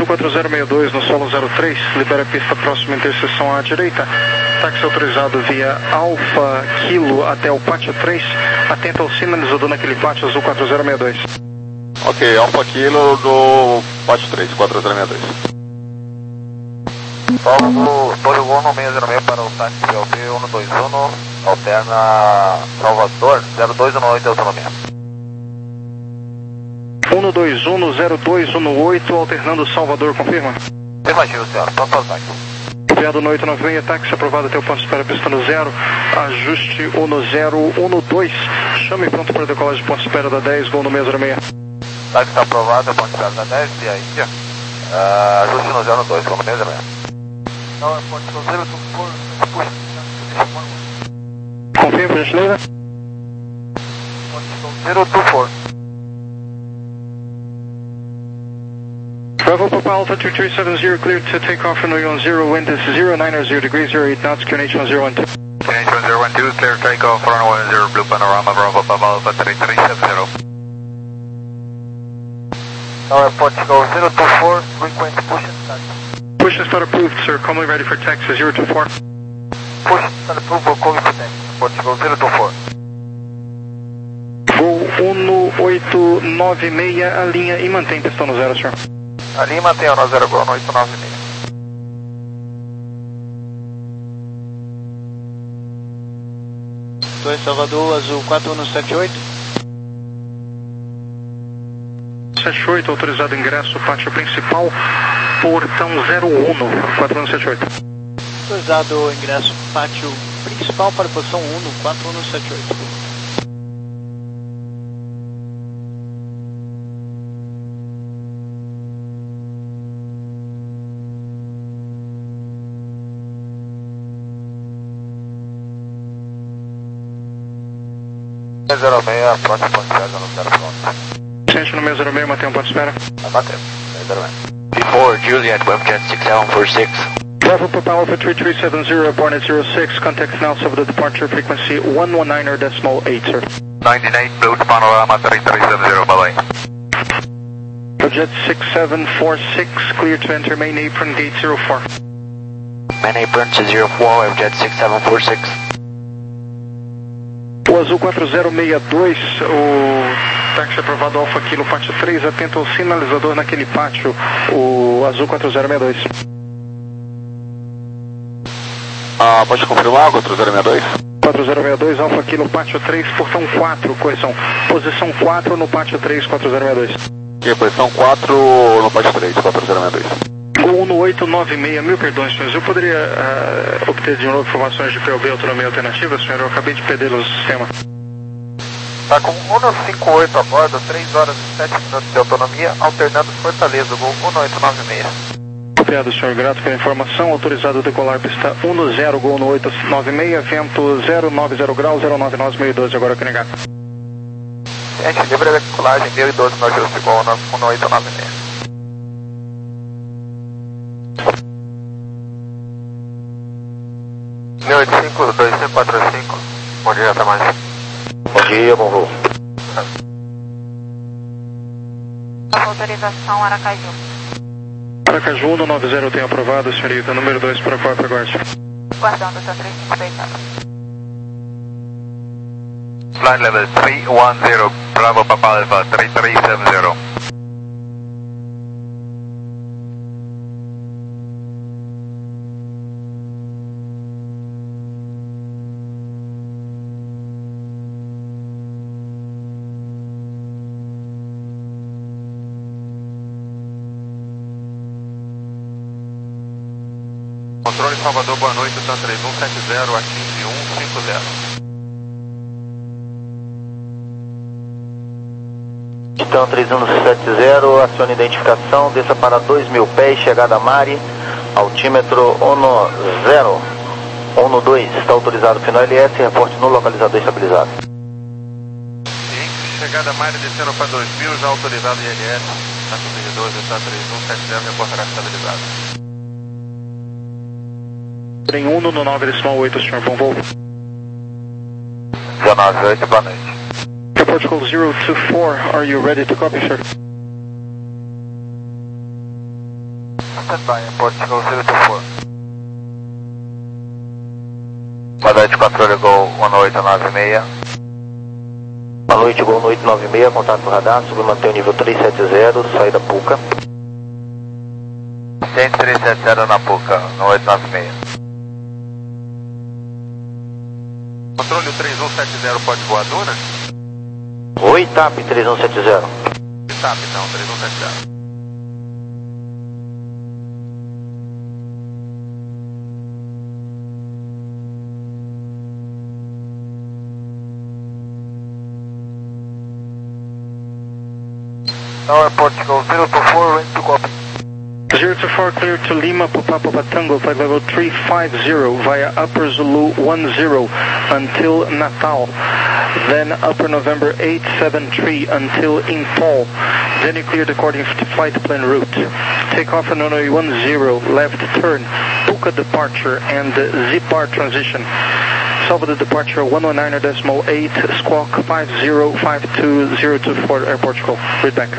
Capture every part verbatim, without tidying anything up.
Azul quatro zero seis dois no solo zero três, libera a pista próxima interseção à direita. Táxi autorizado via Alfa Kilo até o pátio três. Atento ao sinalizador naquele pátio, Azul quatro zero seis dois. Ok, Alfa Kilo do pátio três, quatro zero seis dois. Salvo Torre um seis zero seis para o táxi P L B um dois um, alterna Salvador zero dois um oito autonomia. um dois um zero dois um oito, alternando Salvador, confirma? Afirmativo, senhor, pronto para o táxi. Enviado no oito nove seis, táxi aprovado até o ponto de espera, pista no zero, ajuste um zero um dois, chame pronto para decolagem de ponto de espera da dez, gol no seis zero seis. Táxi está aprovado, ponto de espera da dez, via Índia, uh, ajuste no zero dois, gol no seis zero seis. Não, é ponto zero dois, puxa, confirma, por gentileza? Ponto zero dois quatro. Bravo Papa Alpha two three seven zero, cleared to take off runway one zero, wind is zero nine zero degrees, zero eight knots, Q N H one zero one two. Q N H one zero one two, clear takeoff, runway one zero, blue panorama, Bravo Papa Alpha three three seven zero. Now airport go zero two four, frequency push and start. Push and start approved, sir, commonly ready for taxi zero two four. Push and start approved, we'll call you for taxi, airport go zero two four. Voo um oito nove seis, alinha e mantém pistão no zero, senhor. Ali mantém o zero gol no oito nove seis. Torre Salvador, Azul quatro um sete oito. sete oito, autorizado ingresso, pátio principal, portão zero um, quatro um sete oito. Autorizado ingresso, pátio principal para a posição um, quatro um sete oito. zero seis, pronto, ponto de espera, no zero pronto. Gente no seis zero seis, mantém um ponto de espera. Tá batendo, seis zero seis. B four, Juliet, Webjet six seven four six. Bravo Papa Alpha three three seven zero, born at zero six, contact now over the departure frequency one one nine decimal eight, sir. ninety-eight, blue panorama three three seven zero, bye bye. Webjet six seven four six, clear to enter main apron, gate zero four. Main apron to zero four, Webjet six seven four six. O Azul quatro zero seis dois, o táxi aprovado Alfa Kilo, pátio três, atento ao sinalizador naquele pátio, o Azul quatro zero seis dois. Ah, pode confirmar, quatro zero seis dois? quatro zero seis dois, Alfa Kilo, pátio três, portão quatro, correção, posição quatro no pátio três, quatro zero seis dois. Ok, posição quatro no pátio três, quatro zero seis dois. um oito nove seis, mil perdões, senhores. Eu poderia uh, obter de novo informações de P L B autonomia alternativa, senhor? Eu acabei de perdê-lo no sistema. Tá com um cinco oito a bordo, três horas e sete minutos de autonomia, alternando Fortaleza, gol um oito nove seis. Copiado, senhor. Grato pela informação. Autorizado a decolar pista um zero, gol no oito nove seis, vento zero nove zero graus, zero nove nove meio doze, agora que negar. Gente, livre da decolagem, mil e doze no ajuste, gol no oito nove seis. mil e oitenta e cinco, dois cinco quatro cinco. Bom dia, até mais. Bom dia, bom voo. Autorização Aracaju. Aracaju um nove zero tem aprovado, senhorita. Número dois para qual aguarde? Guardando essa três cinco seis zero. Flight level three one zero, Bravo Papa Alpha three three seven zero. Controle Salvador, boa noite, Tan três um sete zero, atinge um cinco zero. Então três um sete zero, acione identificação, desça para dois mil pés, chegada a Mari, altímetro um zero, um dois, está autorizado final L S, reporte no localizador estabilizado. Ciente, chegada a Mari, descendo para dois mil, já autorizado I L S, na T doze, está três um sete zero, reportará estabilizado. Trem um no nove decimal oito, senhor. Bom voo. dezenove oito, boa noite. Airport call zero two four, are you ready to copy, sir? standby, Portugal zero two four. Boa noite, controle Gol um oito nove seis. Boa noite, Gol um oito nove seis, contato radar, submanter o nível três sete zero, saída Puca. Gente três sete zero na Puca, um oito nove seis. Controle três um sete zero, pode voadora? Oi, TAP três um sete zero. TAP não, três um sete zero. Tower Portugal zero two four, range to copy. zero two four clear to Lima, Papa Papa Tango, flight level three five zero via Upper Zulu one zero until Natal. Then Upper November eight seven three until Impol. Then you cleared according to flight plan route. Take off on runway one zero, left turn, Puka departure and Z-bar transition. Salvador departure one one nine decimal eight, squawk five zero five two zero two four, Air Portugal. Read back.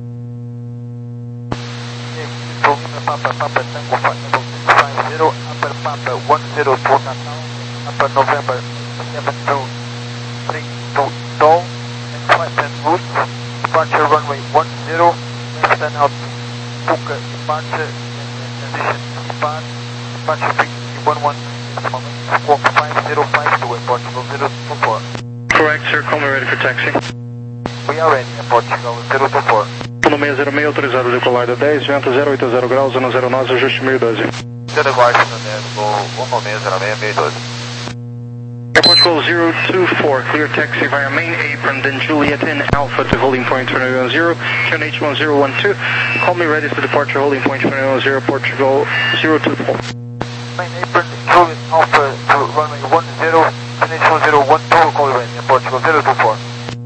Papa Papa Tango flight level six five zero, Upper Papa one zero two Natal, Upper November seven two three two Dol, and flight plan route, departure runway one zero, left turn out Puka departure, and transition depart, departure frequency one one nine moment, squawk five zero five two, Air Portugal zero two four. Correct, sir. Call me ready for taxi. We are ready, Air Portugal zero two four. No seis zero seis, autorizado a decolar da dez, vento zero oito zero graus, zona zero nove, ajuste mil e doze. Zero guarda no Nesgo, um seis zero seis, mil e doze. Air Portugal zero two four, clear taxi via main apron, then Juliet in Alpha to holding point for one zero, Q N H one zero one two. Call me ready for departure, holding point for one zero, Portugal zero two four. Main apron, Juliet Alpha to runway one zero, Q N H one zero one two, call me ready, Air Portugal zero two four.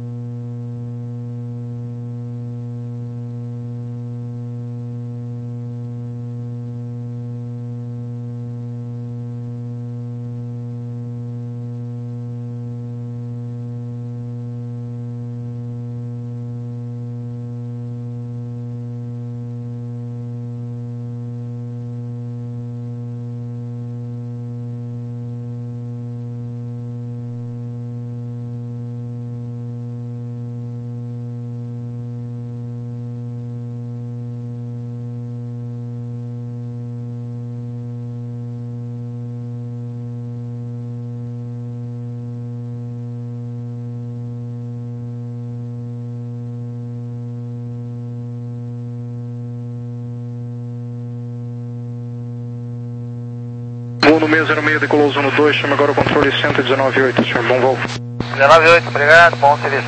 Voo no seis zero seis, decolou zona dois, chama agora o controle cento e dezenove oito, senhor. Bom voo. dezenove oito, obrigado, bom serviço.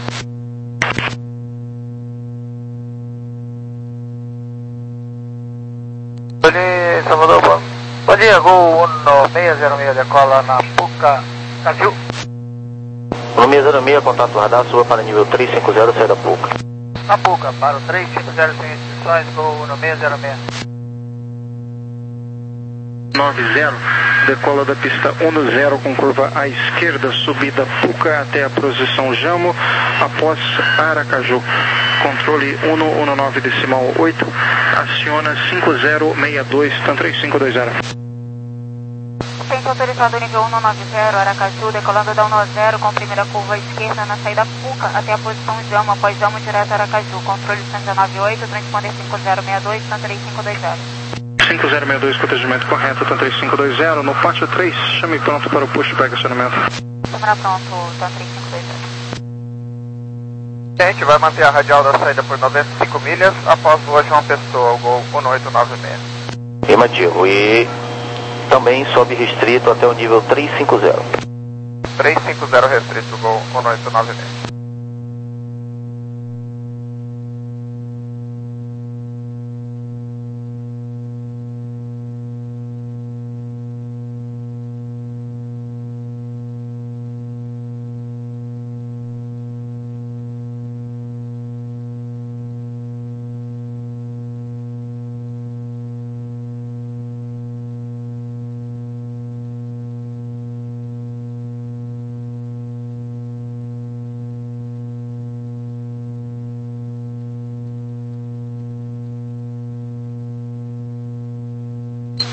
Ele, Salvador, bom, bom dia, Gol um seis zero seis, decola na Puca, Brasil. No seis zero seis, contato radar, suba para nível três cinco zero, saída Puca. Na Puca, para o três cinco zero, sem restrições, Gol um seis zero seis. nove zero, decola da pista um zero com curva à esquerda, subida Puca até a posição Jamo, após Aracaju. Controle um um nove decimal oito, aciona cinco zero seis dois, TAM três cinco dois zero. Centro autorizado nível um nove zero, Aracaju, decolando da um zero com primeira curva à esquerda na saída Puca até a posição Jamo, após Jamo direto Aracaju. Controle cento e dezenove oito, transponder cinco zero seis dois, TAM três cinco dois zero. cinco zero seis dois, contegimento correto, TAM três cinco dois zero, no pátio três, chame pronto para o pushback acionamento. Câmera pronto, TAM três cinco dois zero. A gente vai manter a radial da saída por noventa e cinco milhas após o João Pessoa, o Gol um oito nove seis. Afirmativo. E também sobe restrito até o nível três cinco zero. três cinco zero restrito, Gol um oito nove seis.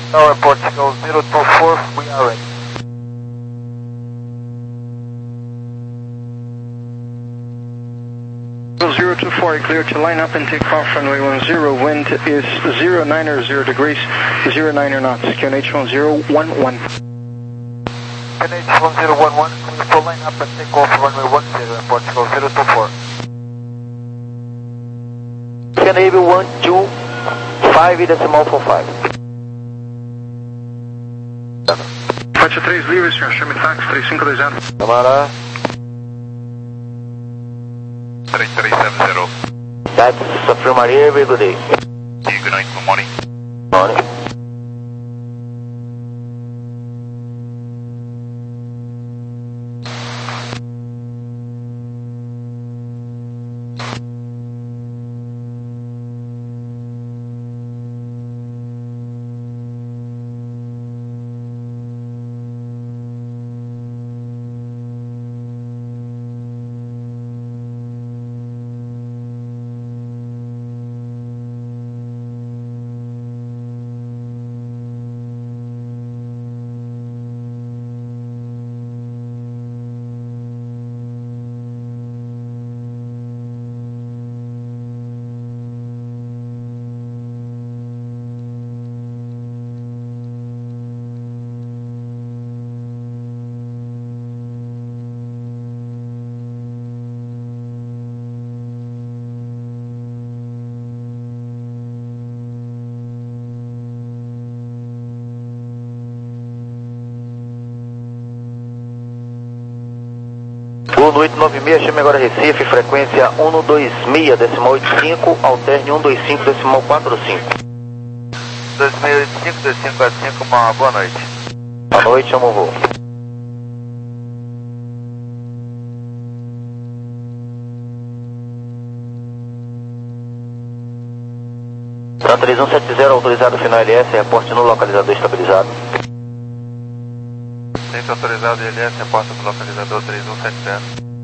Tower Portugal zero two four, we are ready. zero two four, clear to line up and take off runway one zero. Wind is zero nine or zero degrees, zero nine or knots. Q N H one zero one one. Q N H one zero one one, clear to line up and take off runway one zero in Portugal zero two four. Canadian one two five decimal four five. Faixa três livre, senhor. Chame táxi três cinco dois zero. Câmara. three three seven zero. That's Safra Maria, very good day. Good night, good morning. Morning. Boa noite, nove seis, chame agora Recife, frequência um dois seis, decimal oito cinco, alterne um dois cinco, decimal quatro cinco. dois seis oito cinco, dois cinco quatro cinco, uma boa noite. Boa noite, chama o voo. Santa três um sete zero, autorizado final L S, reporte no localizador estabilizado. Centro autorizado L S, reporta no localizador três um sete zero.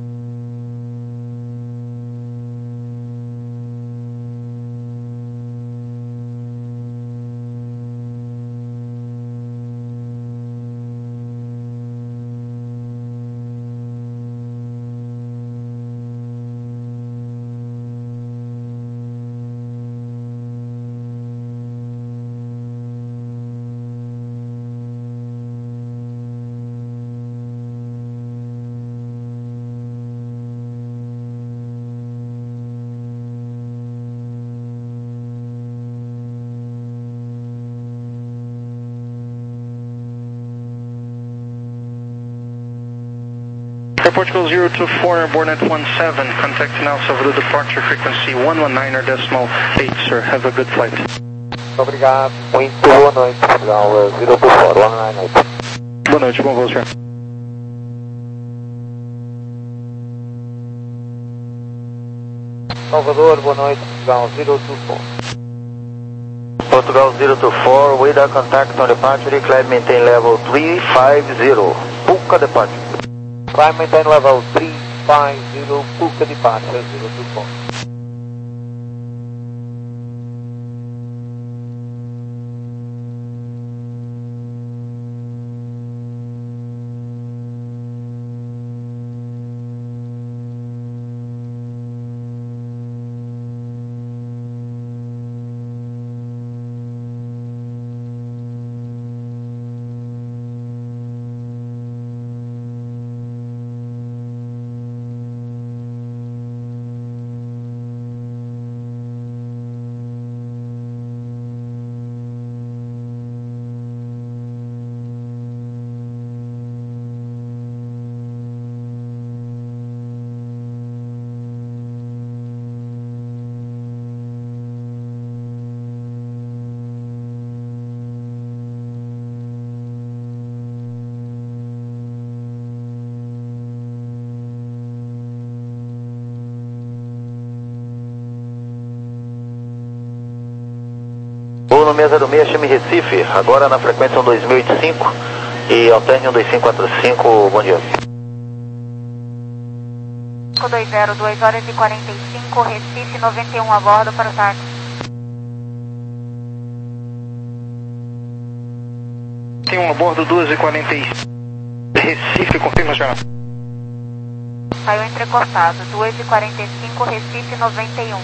Portugal zero two four, born at one seven, contact now over the departure frequency one one nine or decimal eight, sir. Have a good flight. Obrigado, muito boa noite, Portugal zero two four, one nine eight. Boa noite, bom voo, senhor. Salvador, boa noite, Portugal zero two four. Portugal zero two four, radar contact on departure, climb maintain level three five zero, Puka departure. Climb maintain level three five zero, Puka departure zero two four. Voo no mesa do seis, chame Recife, agora na frequência um dois oito cinco e alterne um dois cinco quatro cinco, bom dia. cinco dois zero, duas horas e quarenta e cinco, Recife noventa e um a bordo para o táxi. Tem um a bordo duas e quarenta e cinco. Recife, confirma já. Saiu entrecortado, duas e quarenta e cinco, Recife noventa e um.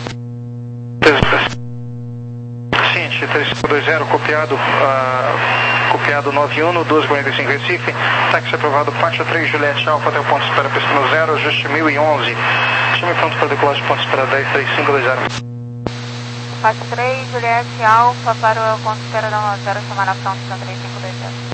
Ciente, três cinco dois zero, copiado, uh, copiado nove um, duas e quarenta e cinco Recife, táxi aprovado, Pátio três, Juliette Alfa, até o ponto de espera, pista no zero, ajuste mil e onze. Chame pronto para decolagem, ponto de espera dez três cinco dois zero. Pátio três, Juliette Alfa, para o ponto de espera da zero, chamar na frente, pista três cinco dois zero.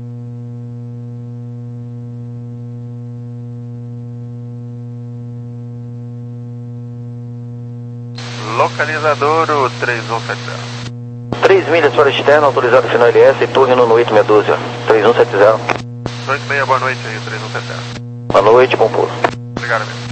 Localizador o três um sete zero. três milhas fora externa, autorizado final L S, turno no oito meia dúzia, três um sete zero. oito meia, boa noite aí, três um sete zero. Boa noite, bom pouso. Obrigado, amigo.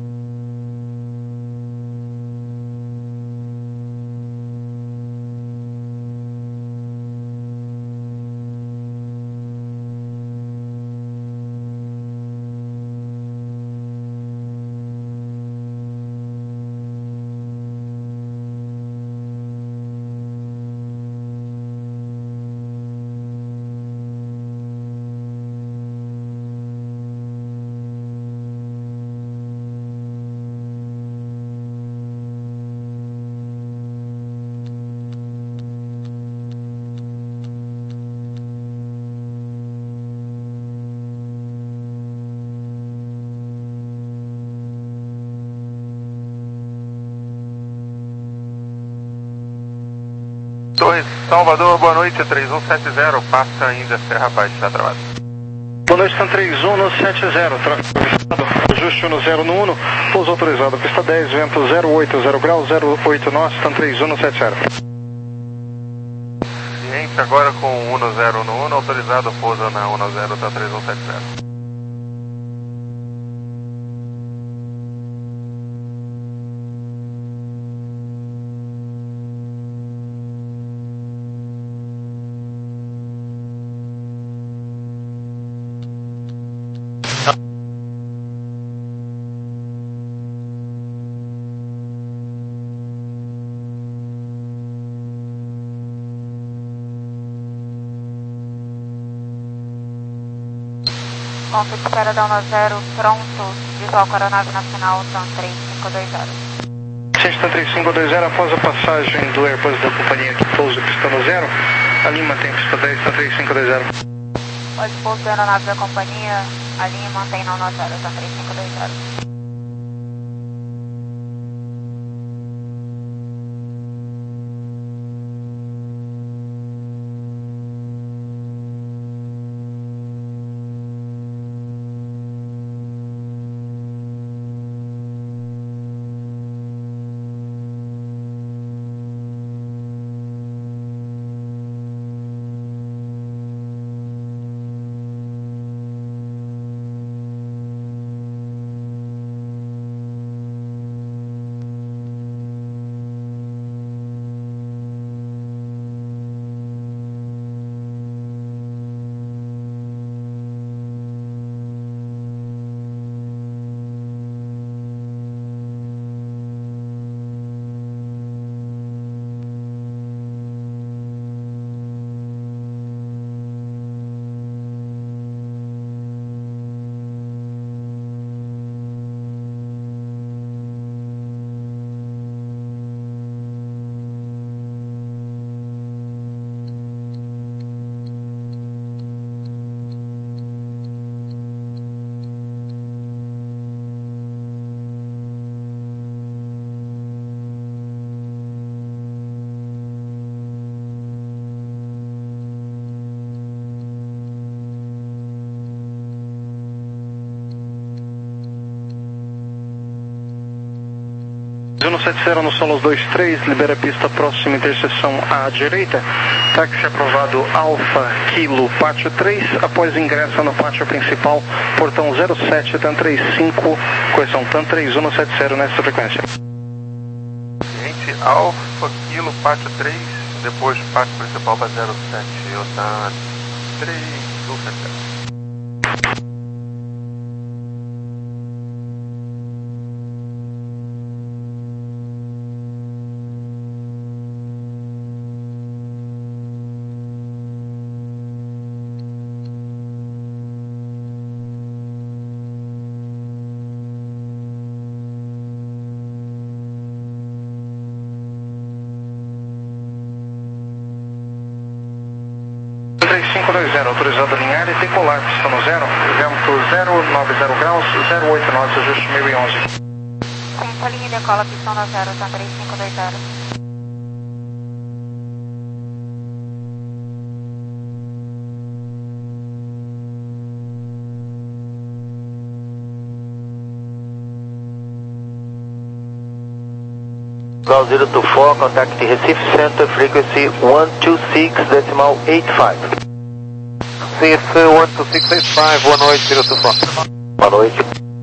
Torres Salvador, boa noite, três um sete zero, passa ainda Serra Paz, está travado. Boa noite, Stan três um no sete zero, tráfego avistado, ajuste no zero no um, pouso autorizado, pista dez, vento zero oito, zero graus, zero oito nós, Stan três um no sete zero. Ciente agora com um no zero no um, autorizado, pousa na um no zero, tá três um sete zero. Ponto de espera da um zero, pronto, visual para a nave nacional, Stan três cinco dois zero. Ciente, Stan três cinco dois zero, após a passagem do Airbus da companhia que pousa pista no zero, a Lima tem pista dez, Stan três cinco dois zero. Pode pousar a nave da companhia, a linha mantém na um zero, Stan três cinco dois zero. um sete zero no Solos dois três, libera a pista próxima interseção à direita. Táxi aprovado Alfa Kilo Pátio três, após ingressa no pátio principal, portão zero sete, TAM trinta e cinco, correção TAM trinta e um no sete zero nessa frequência. Ciente, Alfa Kilo Pátio três, depois pátio principal para zero sete, eu tá três um sete zero. cinco dois zero, autorizado alinhar e decolar, pista no zero, vento zero nove zero graus, zero oito knots, ajuste mil e onze. cinco, linha e decola, pista no zero, tá três cinco dois zero. Ground zero two four, contact Recife Center, frequency one two six decimal eight five. Recife one two six eight five, boa noite, zero two four. Boa noite.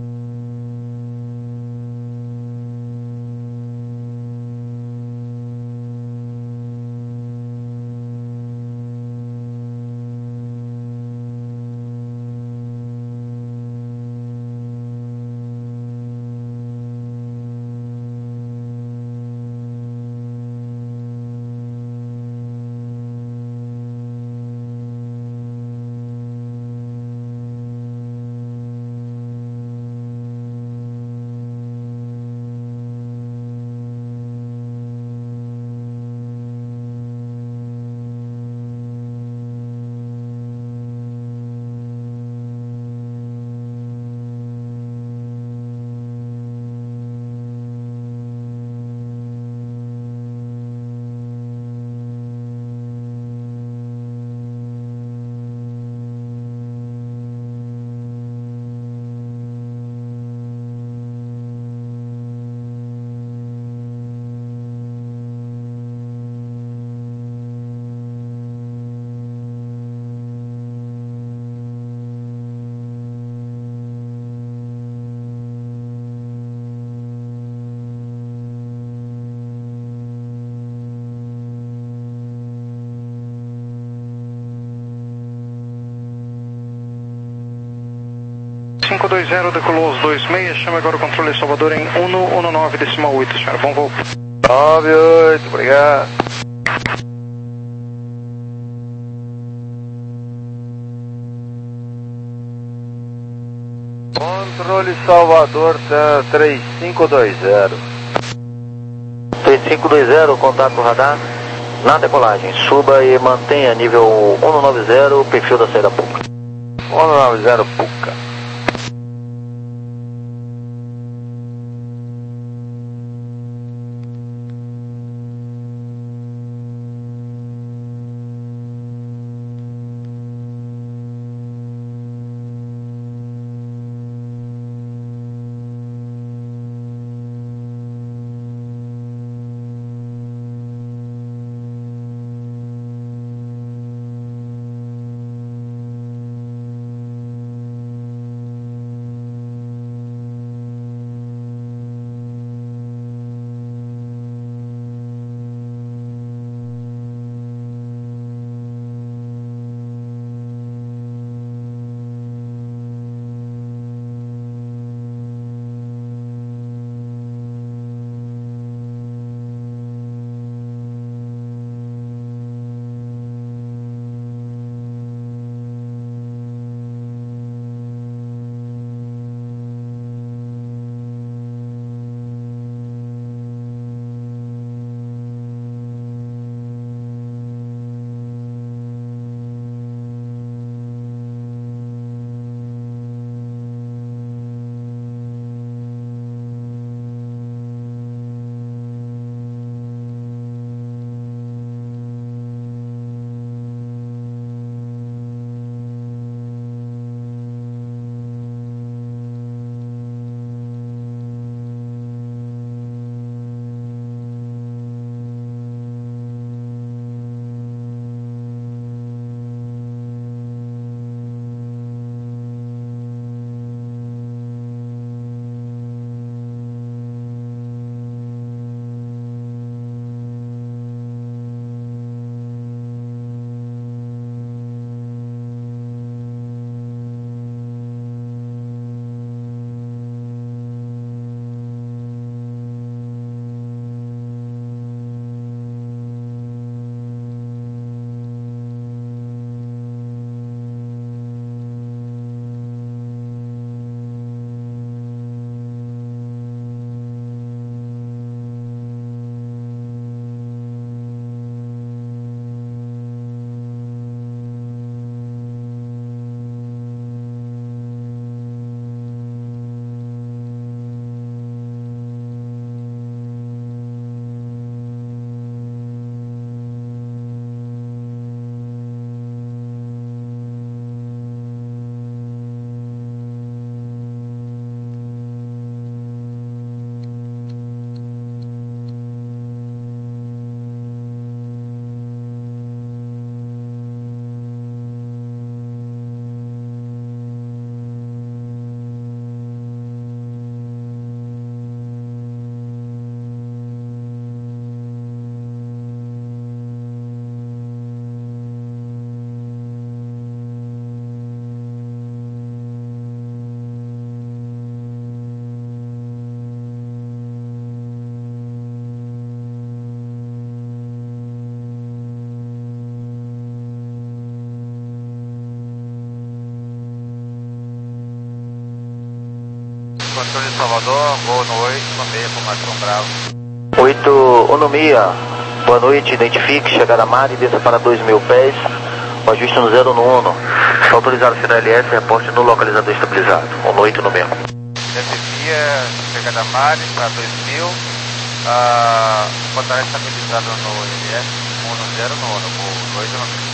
cinco dois zero, decolou os dois seis, chama agora o controle Salvador em um um nove decimal oito, senhor. Bom voo. nove oito, obrigado. Controle Salvador, tá três cinco dois zero. três cinco dois zero, contato radar na decolagem. Suba e mantenha nível um nove zero, perfil da saída Puca. um nove zero Puca. controle de Salvador, voo no oito, Nomeia, formação Bravo. oito, Onomia, boa noite, identifique, chegada a Mari, desça para dois mil pés, o ajuste no zero no um. Está autorizado final L S, reporte no localizador estabilizado, um no oito no meio. Descia, chegada a Mari, para dois mil, uh, botar estabilizado no L S, um no zero no um, no oito no meio.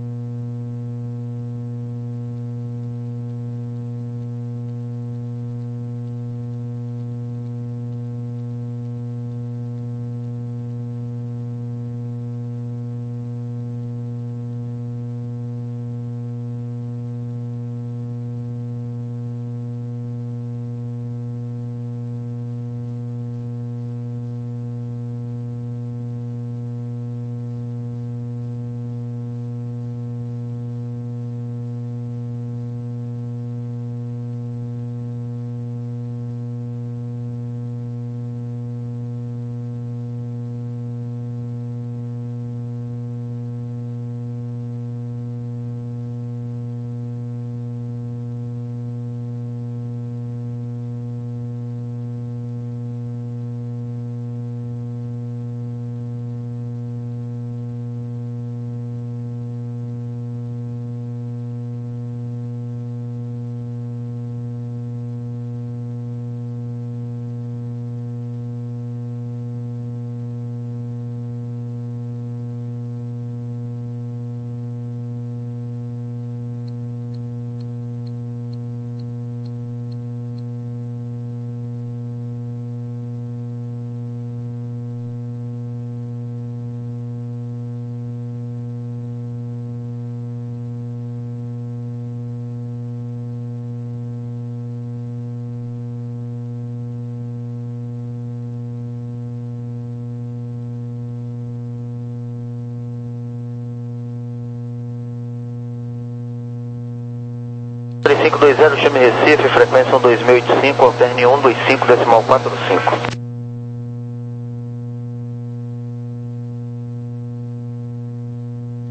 três cinco dois zero, chame Recife, frequência um dois mil e oitenta e cinco, alterne um dois cinco decimal quatro cinco.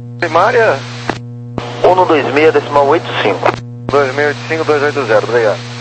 Primária? um dois seis decimal oito cinco. dois mil e oitenta e cinco, dois oito zero, obrigado.